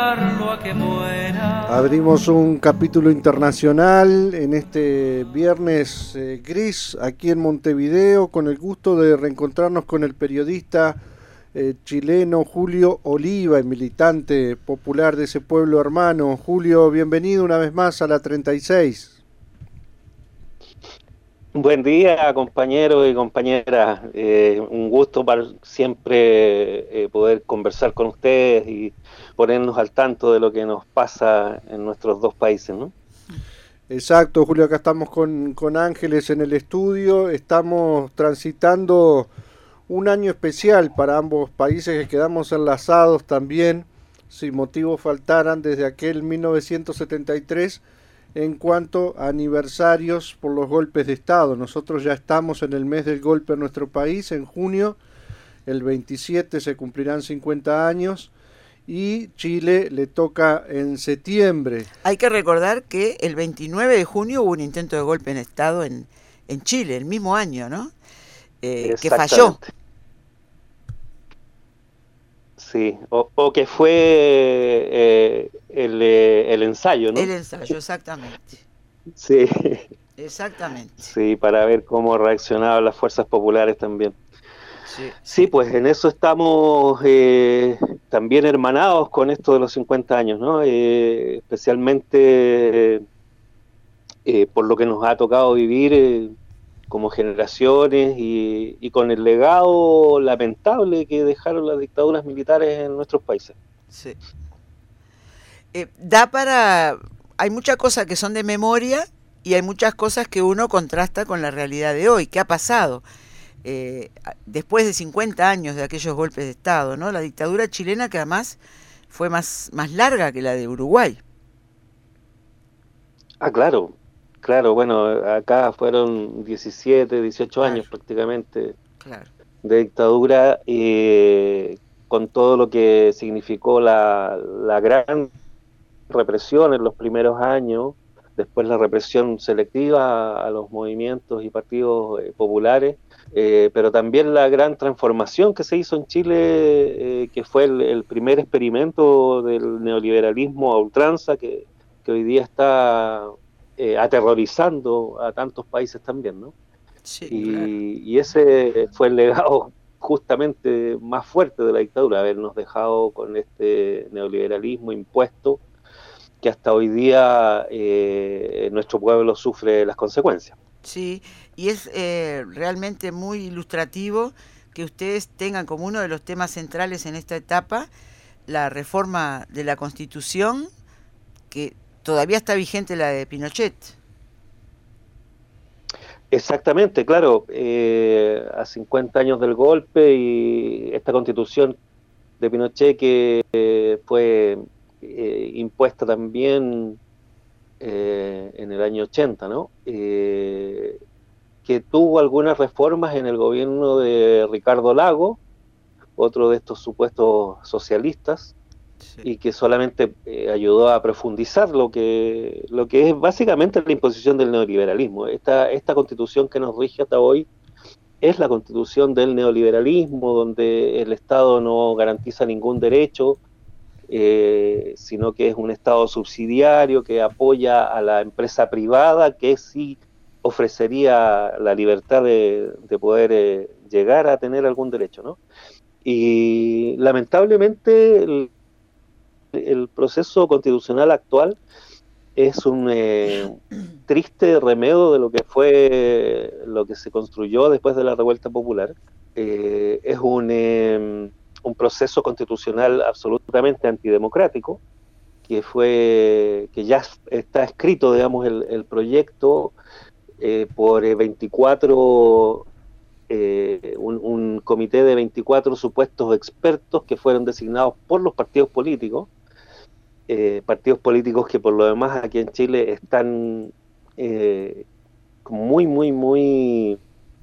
esperarlo a que muera. Abrimos un capítulo internacional en este viernes gris aquí en Montevideo, con el gusto de reencontrarnos con el periodista chileno Julio Oliva, el militante popular de ese pueblo hermano. Julio, bienvenido una vez más a la 36. Buen día, compañeros y compañeras. Un gusto para siempre poder conversar con ustedes y ponernos al tanto de lo que nos pasa en nuestros dos países, ¿no? Exacto, Julio, acá estamos con Ángeles en el estudio. Estamos transitando un año especial para ambos países que quedamos enlazados también, sin motivos faltaran, desde aquel 1973 en cuanto a aniversarios por los golpes de Estado. Nosotros ya estamos en el mes del golpe en nuestro país, en junio, el 27 se cumplirán 50 años, y Chile le toca en septiembre. Hay que recordar que el 29 de junio hubo un intento de golpe en Estado en Chile, el mismo año, ¿no? Que falló. Sí, o que fue el ensayo, ¿no? El ensayo, exactamente. Sí. Exactamente. Sí, para ver cómo reaccionaban las fuerzas populares también. Sí, pues en eso estamos también hermanados con esto de los 50 años, ¿no? Especialmente por lo que nos ha tocado vivir como generaciones y con el legado lamentable que dejaron las dictaduras militares en nuestros países. Sí. Hay muchas cosas que son de memoria y hay muchas cosas que uno contrasta con la realidad de hoy. ¿Qué ha pasado? Después de 50 años de aquellos golpes de Estado, ¿no? La dictadura chilena, que además fue más larga que la de Uruguay. Claro, bueno, acá fueron 17, 18 años prácticamente de dictadura, con todo lo que significó la gran represión en los primeros años, después la represión selectiva a los movimientos y partidos populares, pero también la gran transformación que se hizo en Chile, que fue el primer experimento del neoliberalismo a ultranza, que hoy día está aterrorizando a tantos países también, ¿no? Sí, y ese fue el legado justamente más fuerte de la dictadura, habernos dejado con este neoliberalismo impuesto que hasta hoy día nuestro pueblo sufre las consecuencias. Sí, y es realmente muy ilustrativo que ustedes tengan como uno de los temas centrales en esta etapa la reforma de la Constitución, que todavía está vigente, la de Pinochet. Exactamente, claro, a 50 años del golpe y esta Constitución de Pinochet que fue impuesta también en el año 80, ¿no? Que tuvo algunas reformas en el gobierno de Ricardo Lagos, otro de estos supuestos socialistas, y que solamente ayudó a profundizar lo que es básicamente la imposición del neoliberalismo. Esta constitución que nos rige hasta hoy es la constitución del neoliberalismo, donde el Estado no garantiza ningún derecho, sino que es un Estado subsidiario que apoya a la empresa privada, que sí ofrecería la libertad de poder llegar a tener algún derecho, ¿no? Y lamentablemente el proceso constitucional actual es un triste remedio de lo que fue lo que se construyó después de la revuelta popular. Es un proceso constitucional absolutamente antidemocrático, que ya está escrito, digamos, el proyecto por 24, un comité de 24 supuestos expertos que fueron designados por los partidos políticos que por lo demás aquí en Chile están muy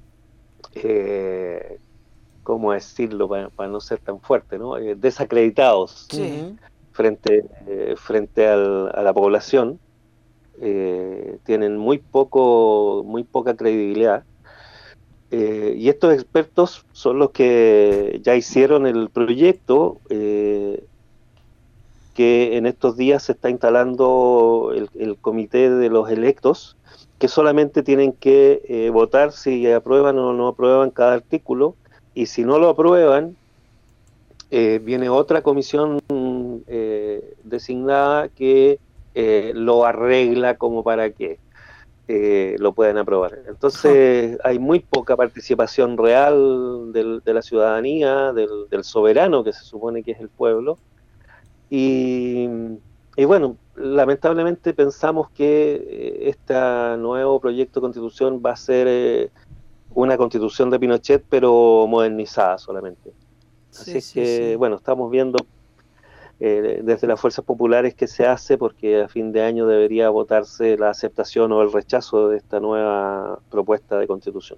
¿cómo decirlo para no ser tan fuerte, ¿no? Desacreditados frente a la población, tienen muy poca credibilidad, y estos expertos son los que ya hicieron el proyecto, porque en estos días se está instalando el comité de los electos, que solamente tienen que votar si aprueban o no aprueban cada artículo, y si no lo aprueban, viene otra comisión designada que lo arregla como para que lo puedan aprobar. Entonces hay muy poca participación real de la ciudadanía, del soberano, que se supone que es el pueblo, y bueno, lamentablemente pensamos que este nuevo proyecto de constitución va a ser una constitución de Pinochet, pero modernizada solamente. Así es que, bueno, estamos viendo desde las fuerzas populares que se hace, porque a fin de año debería votarse la aceptación o el rechazo de esta nueva propuesta de constitución.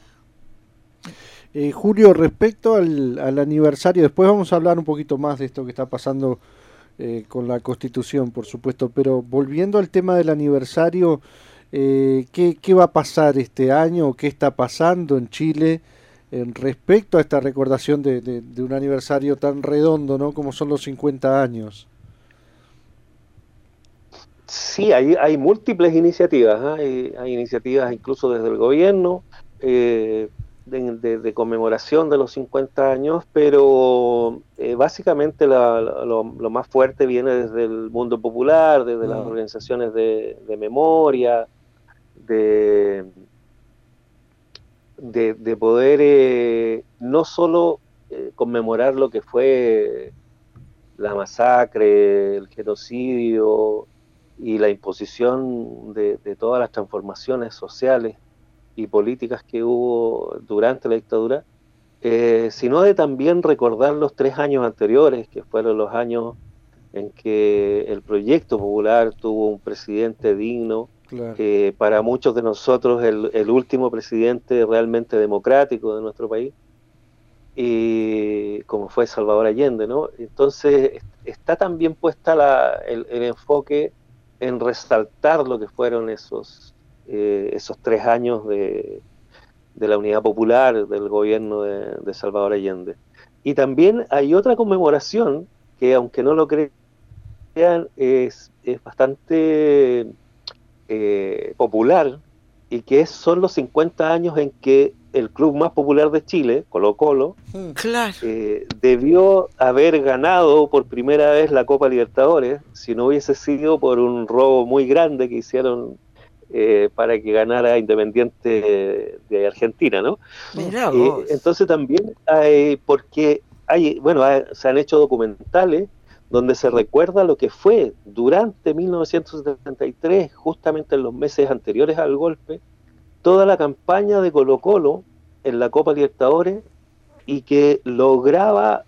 Julio, respecto al aniversario, después vamos a hablar un poquito más de esto que está pasando con la Constitución, por supuesto, pero volviendo al tema del aniversario, ¿qué va a pasar este año o qué está pasando en Chile respecto a esta recordación de un aniversario tan redondo, ¿no?, como son los 50 años? Sí, hay múltiples iniciativas, ¿eh? Hay iniciativas incluso desde el gobierno de conmemoración de los 50 años, pero básicamente lo más fuerte viene desde el mundo popular, desde las organizaciones de memoria, de poder no solo conmemorar lo que fue la masacre, el genocidio y la imposición de todas las transformaciones sociales y políticas que hubo durante la dictadura, sino de también recordar los 3 años anteriores, que fueron los años en que el Proyecto Popular tuvo un presidente digno, claro. Para muchos de nosotros el último presidente realmente democrático de nuestro país, y como fue Salvador Allende, ¿no? Entonces está también puesta el enfoque en resaltar lo que fueron esos 3 años de la Unidad Popular, del gobierno de Salvador Allende. Y también hay otra conmemoración que, aunque no lo crean, es bastante popular, y que son los 50 años en que el club más popular de Chile, Colo-Colo, claro, debió haber ganado por primera vez la Copa Libertadores, si no hubiese sido por un robo muy grande que hicieron para que ganara Independiente de Argentina, ¿no? Mirá vos. Entonces también porque se han hecho documentales donde se recuerda lo que fue durante 1973, justamente en los meses anteriores al golpe, toda la campaña de Colo-Colo en la Copa Libertadores, y que lograba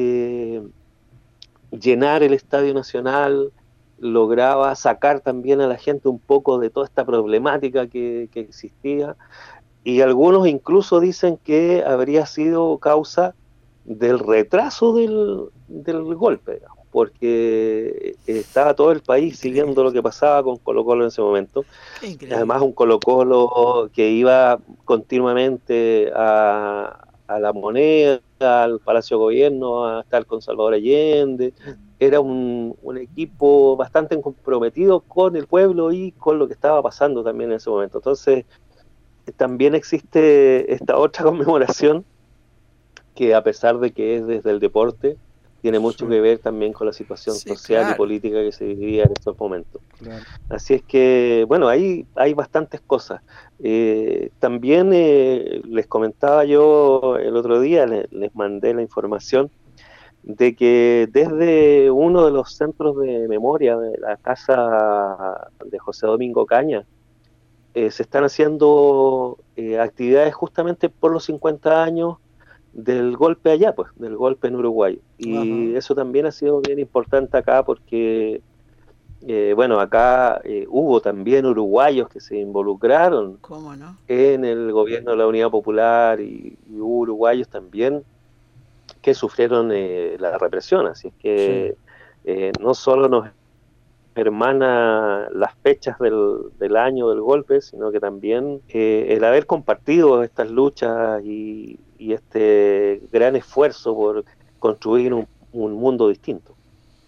llenar el Estadio Nacional, lograba sacar también a la gente un poco de toda esta problemática que existía, y algunos incluso dicen que habría sido causa del retraso del golpe, digamos, porque estaba todo el país siguiendo lo que pasaba con Colo-Colo en ese momento. Además, un Colo-Colo que iba continuamente a La Moneda, al Palacio de Gobierno, a estar con Salvador Allende. Era un equipo bastante comprometido con el pueblo y con lo que estaba pasando también en ese momento. Entonces, también existe esta otra conmemoración que, a pesar de que es desde el deporte, tiene mucho que ver también con la situación social y política que se vivía en estos momentos. Claro. Así es que, bueno, hay bastantes cosas. También les comentaba yo el otro día, les mandé la información de que desde uno de los centros de memoria de la casa de José Domingo Caña, se están haciendo actividades justamente por los 50 años del golpe allá, pues, del golpe en Uruguay. Y eso también ha sido bien importante acá porque, acá hubo también uruguayos que se involucraron en el gobierno de la Unidad Popular, y hubo uruguayos también que sufrieron la represión. Así es que no solo nos hermana las fechas del año del golpe, sino que también el haber compartido estas luchas y este gran esfuerzo por construir un mundo distinto.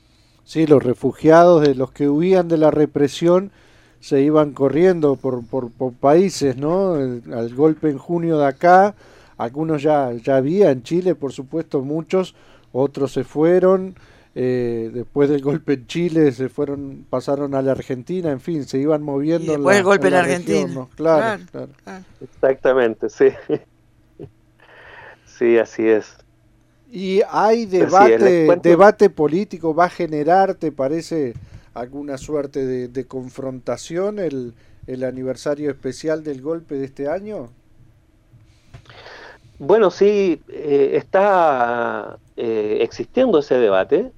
Sí, los refugiados, de los que huían de la represión, se iban corriendo por países, ¿no? Al golpe en junio de acá, algunos ya había en Chile, por supuesto, muchos, otros se fueron, después del golpe en Chile pasaron a la Argentina, en fin, se iban moviendo y después el golpe en la región, Argentina. ¿no? Claro, claro. Exactamente, sí. Sí, así es. Y hay Sí, debate político, va a generar, ¿te parece, alguna suerte de confrontación el aniversario especial del golpe de este año? Bueno, sí, está existiendo ese debate.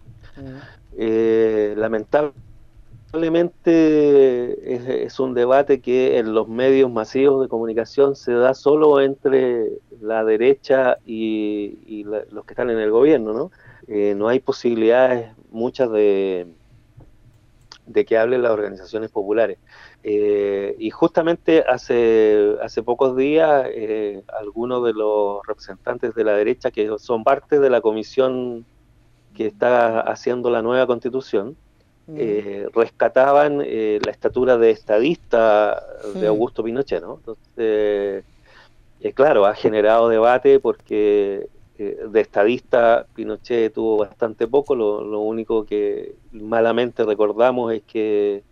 Lamentablemente es un debate que en los medios masivos de comunicación se da solo entre la derecha y los que están en el gobierno, ¿no? No hay posibilidades muchas de que hablen las organizaciones populares. Y justamente hace pocos días algunos de los representantes de la derecha, que son parte de la comisión que está haciendo la nueva constitución, rescataban la estatura de estadista de Augusto Pinochet, ¿no? Entonces, claro, ha generado debate porque de estadista Pinochet tuvo bastante poco. Lo único que malamente recordamos es que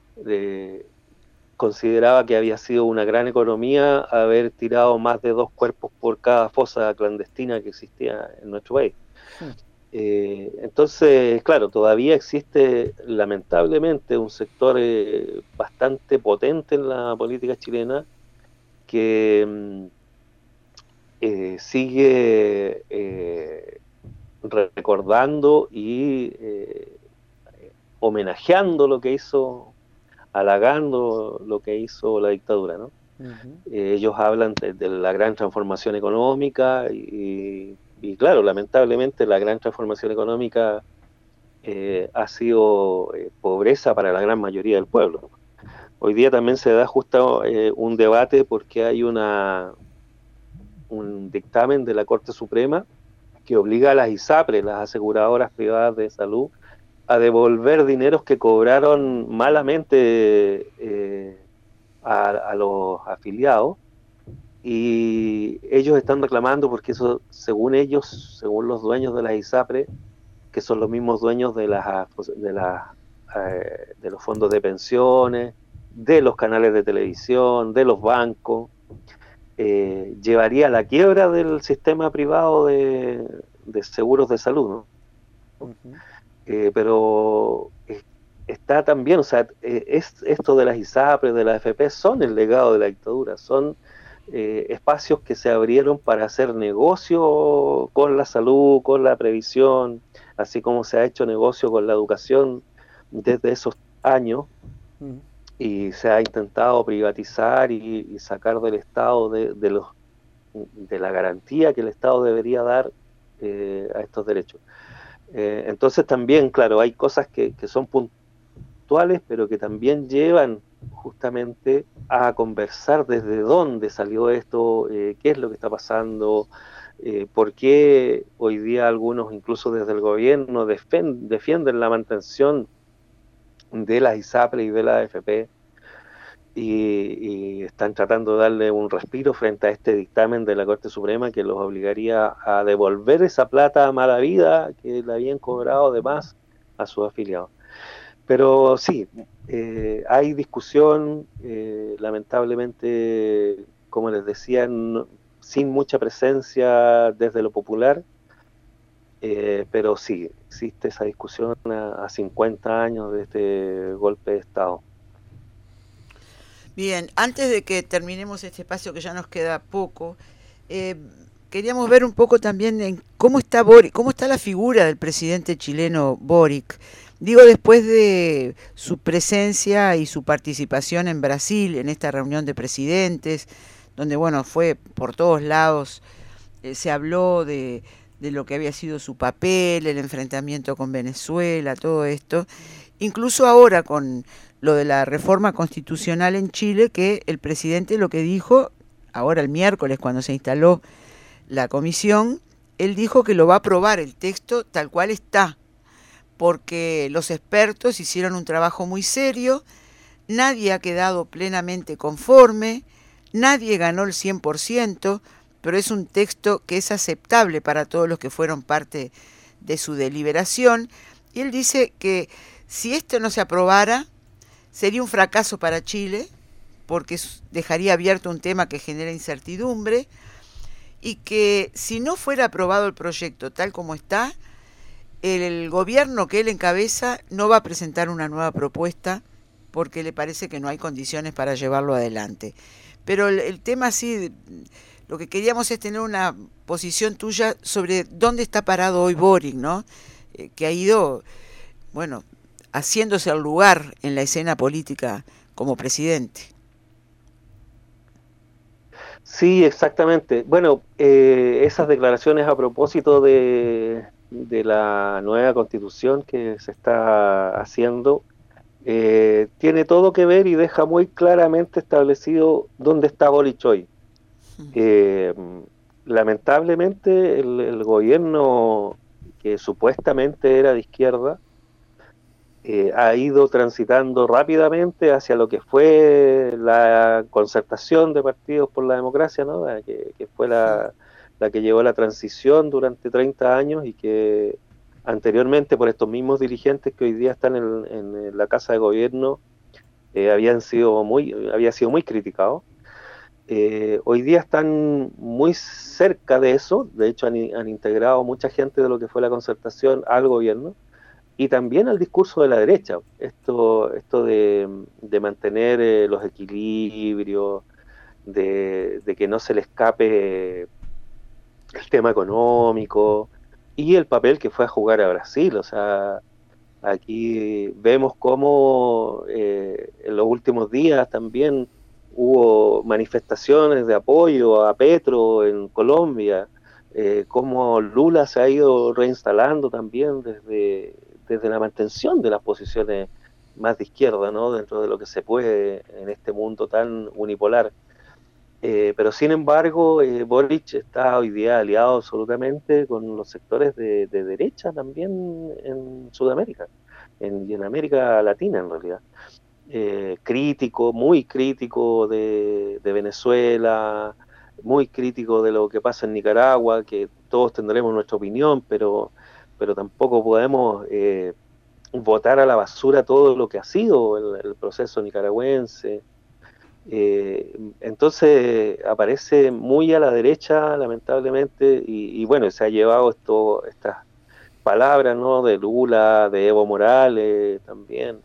consideraba que había sido una gran economía haber tirado más de 2 cuerpos por cada fosa clandestina que existía en nuestro país. Entonces, claro, todavía existe lamentablemente un sector bastante potente en la política chilena que sigue recordando y homenajeando lo que hizo, halagando lo que hizo la dictadura, ¿no? Ellos hablan de la gran transformación económica y claro, lamentablemente la gran transformación económica ha sido pobreza para la gran mayoría del pueblo. Hoy día también se da justo un debate porque hay un dictamen de la Corte Suprema que obliga a las ISAPRE, las aseguradoras privadas de salud, a devolver dineros que cobraron malamente a los afiliados, y ellos están reclamando porque eso, según ellos, según los dueños de las ISAPRE, que son los mismos dueños de los fondos de pensiones, de los canales de televisión, de los bancos, llevaría a la quiebra del sistema privado de seguros de salud, ¿no? Pero está también, o sea, esto de las ISAPRE, de la AFP, son el legado de la dictadura, son espacios que se abrieron para hacer negocio con la salud, con la previsión, así como se ha hecho negocio con la educación desde esos años, y se ha intentado privatizar y sacar del Estado de la garantía que el Estado debería dar a estos derechos. Entonces también, claro, hay cosas que son puntuales, pero que también llevan justamente a conversar desde dónde salió esto, qué es lo que está pasando, por qué hoy día algunos, incluso desde el gobierno, defienden la mantención de las ISAPRE y de la AFP, y están tratando de darle un respiro frente a este dictamen de la Corte Suprema que los obligaría a devolver esa plata mala vida que le habían cobrado de más a sus afiliados. Pero sí, hay discusión, lamentablemente, como les decía, sin mucha presencia desde lo popular, pero sí, existe esa discusión a 50 años de este golpe de Estado. Bien, antes de que terminemos este espacio, que ya nos queda poco, queríamos ver un poco también en cómo está Boric, cómo está la figura del presidente chileno Boric. Digo, después de su presencia y su participación en Brasil, en esta reunión de presidentes, donde, bueno, fue por todos lados, se habló de lo que había sido su papel, el enfrentamiento con Venezuela, todo esto. Incluso ahora con lo de la reforma constitucional en Chile, que el presidente lo que dijo, ahora el miércoles cuando se instaló la comisión, él dijo que lo va a aprobar el texto tal cual está, porque los expertos hicieron un trabajo muy serio, nadie ha quedado plenamente conforme, nadie ganó el 100%, pero es un texto que es aceptable para todos los que fueron parte de su deliberación. Y él dice que si esto no se aprobara, sería un fracaso para Chile, porque dejaría abierto un tema que genera incertidumbre, y que si no fuera aprobado el proyecto tal como está, el gobierno que él encabeza no va a presentar una nueva propuesta porque le parece que no hay condiciones para llevarlo adelante. Pero el tema sí, lo que queríamos es tener una posición tuya sobre dónde está parado hoy Boric, ¿no? Que ha ido, bueno, haciéndose al lugar en la escena política como presidente. Sí, exactamente. Bueno, esas declaraciones a propósito de la nueva constitución que se está haciendo, tiene todo que ver y deja muy claramente establecido dónde está Boric hoy. Lamentablemente el gobierno que supuestamente era de izquierda ha ido transitando rápidamente hacia lo que fue la concertación de partidos por la democracia, ¿no? Que fue la que llevó la transición durante 30 años y que anteriormente por estos mismos dirigentes que hoy día están en la Casa de Gobierno había sido muy criticado. Hoy día están muy cerca de eso, de hecho han integrado mucha gente de lo que fue la concertación al gobierno y también al discurso de la derecha, esto de mantener los equilibrios, de que no se le escape el tema económico y el papel que fue a jugar a Brasil. O sea, aquí vemos cómo en los últimos días también hubo manifestaciones de apoyo a Petro en Colombia, cómo Lula se ha ido reinstalando también desde la mantención de las posiciones más de izquierda, ¿no? Dentro de lo que se puede en este mundo tan unipolar. Pero sin embargo, Boric está hoy día aliado absolutamente con los sectores de derecha también en Sudamérica y en América Latina en realidad. Crítico, muy crítico de Venezuela, muy crítico de lo que pasa en Nicaragua, que todos tendremos nuestra opinión, pero tampoco podemos botar a la basura todo lo que ha sido el proceso nicaragüense. Entonces aparece muy a la derecha, lamentablemente, y bueno, se ha llevado estas palabras, ¿no? De Lula, de Evo Morales también,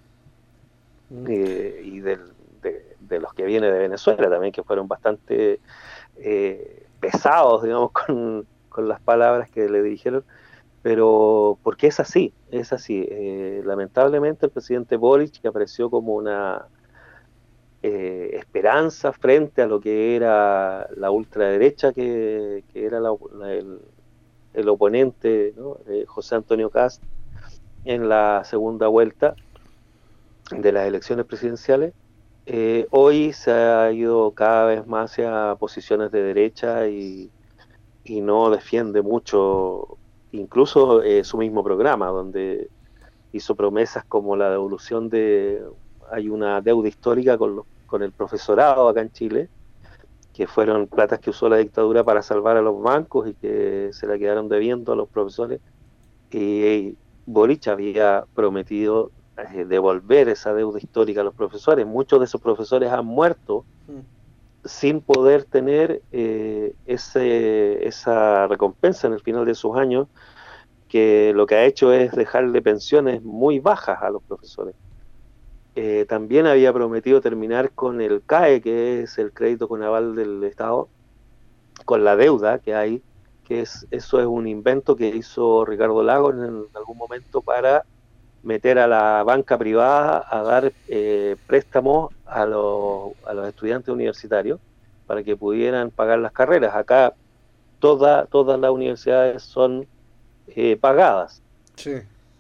y de los que viene de Venezuela también, que fueron bastante pesados, digamos, con las palabras que le dirigieron, pero porque es así. Lamentablemente el presidente Boric, que apareció como una esperanza frente a lo que era la ultraderecha, que era el oponente, ¿no? José Antonio Kast en la segunda vuelta de las elecciones presidenciales, hoy se ha ido cada vez más hacia posiciones de derecha y no defiende mucho incluso su mismo programa, donde hizo promesas como la devolución hay una deuda histórica con el profesorado acá en Chile, que fueron platas que usó la dictadura para salvar a los bancos y que se la quedaron debiendo a los profesores, y Boric había prometido devolver esa deuda histórica a los profesores. Muchos de esos profesores han muerto sin poder tener esa recompensa en el final de sus años, que lo que ha hecho es dejarle pensiones muy bajas a los profesores. También había prometido terminar con el CAE, que es el crédito con aval del Estado, con la deuda que hay, eso es un invento que hizo Ricardo Lagos en algún momento para meter a la banca privada a dar préstamos a los estudiantes universitarios para que pudieran pagar las carreras. Acá todas las universidades son pagadas. Sí.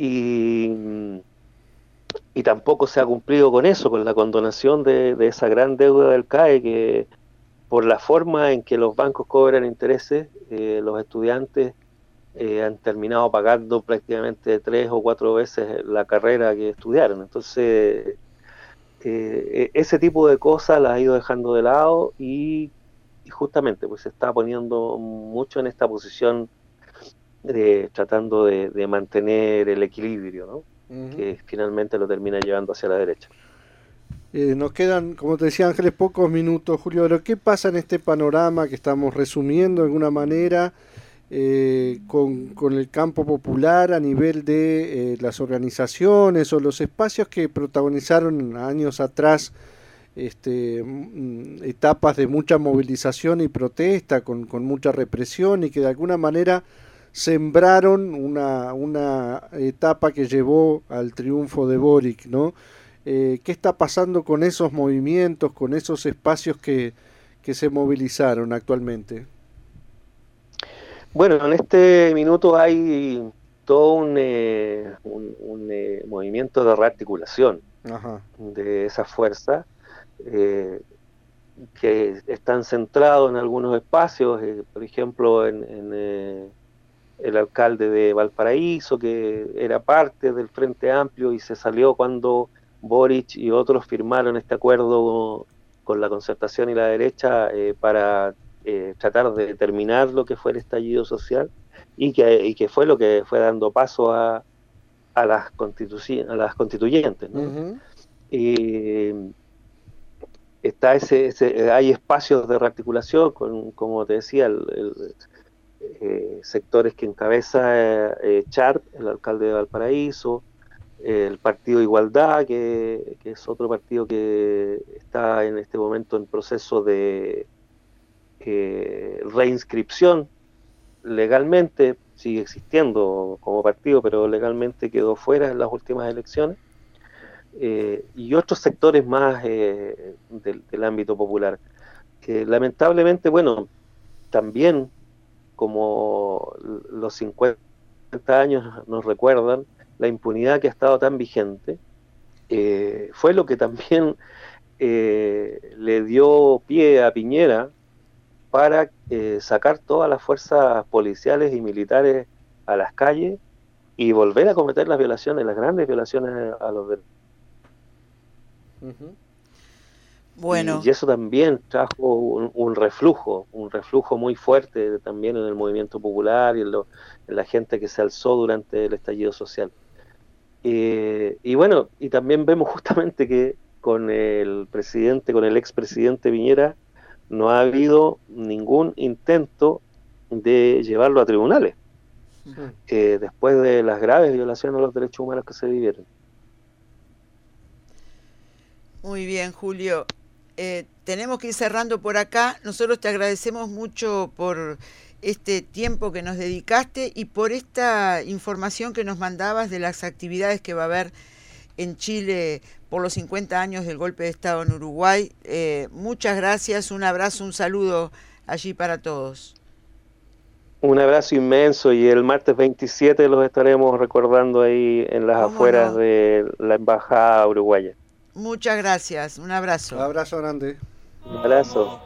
Y tampoco se ha cumplido con eso, con la condonación de esa gran deuda del CAE, que por la forma en que los bancos cobran intereses, los estudiantes han terminado pagando prácticamente 3 o 4 veces la carrera que estudiaron. Entonces, ese tipo de cosas las ha ido dejando de lado y justamente pues se está poniendo mucho en esta posición tratando de mantener el equilibrio, ¿no? Que finalmente lo termina llevando hacia la derecha. Nos quedan, como te decía Ángeles, pocos minutos, Julio, pero ¿qué pasa en este panorama que estamos resumiendo de alguna manera con el campo popular a nivel de las organizaciones o los espacios que protagonizaron años atrás etapas de mucha movilización y protesta con mucha represión y que de alguna manera sembraron una etapa que llevó al triunfo de Boric, ¿no? ¿Qué está pasando con esos movimientos, con esos espacios que se movilizaron actualmente? Bueno, en este minuto hay todo un movimiento de rearticulación de esa fuerza que están centrados en algunos espacios, por ejemplo en el alcalde de Valparaíso, que era parte del Frente Amplio y se salió cuando Boric y otros firmaron este acuerdo con la Concertación y la derecha para tratar de determinar lo que fue el estallido social y que fue lo que fue dando paso a las constituyentes, ¿no? Está hay espacios de rearticulación como te decía, sectores que encabeza Charp, el alcalde de Valparaíso, el Partido Igualdad, que es otro partido que está en este momento en proceso de reinscripción legalmente, sigue existiendo como partido, pero legalmente quedó fuera en las últimas elecciones, y otros sectores más del ámbito popular, que lamentablemente, bueno, también como los 50 años nos recuerdan, la impunidad que ha estado tan vigente, fue lo que también le dio pie a Piñera para sacar todas las fuerzas policiales y militares a las calles y volver a cometer las violaciones, las grandes violaciones a los derechos. Bueno. Y eso también trajo un reflujo muy fuerte también en el movimiento popular y en la gente que se alzó durante el estallido social. Y bueno, y también vemos justamente que con el expresidente Piñera no ha habido ningún intento de llevarlo a tribunales, después de las graves violaciones a los derechos humanos que se vivieron. Muy bien, Julio. Tenemos que ir cerrando por acá. Nosotros te agradecemos mucho por este tiempo que nos dedicaste y por esta información que nos mandabas de las actividades que va a haber en Chile por los 50 años del golpe de Estado en Uruguay. Muchas gracias, un abrazo, un saludo allí para todos. Un abrazo inmenso y el martes 27 los estaremos recordando ahí en las afueras de la Embajada Uruguaya. Muchas gracias, un abrazo. Un abrazo grande. Un abrazo.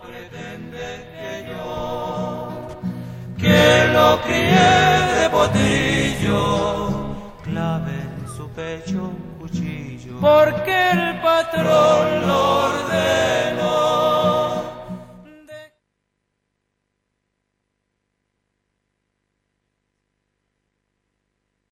Que lo crié de potrillo, clave en su pecho un cuchillo, porque el patrón lo ordenó.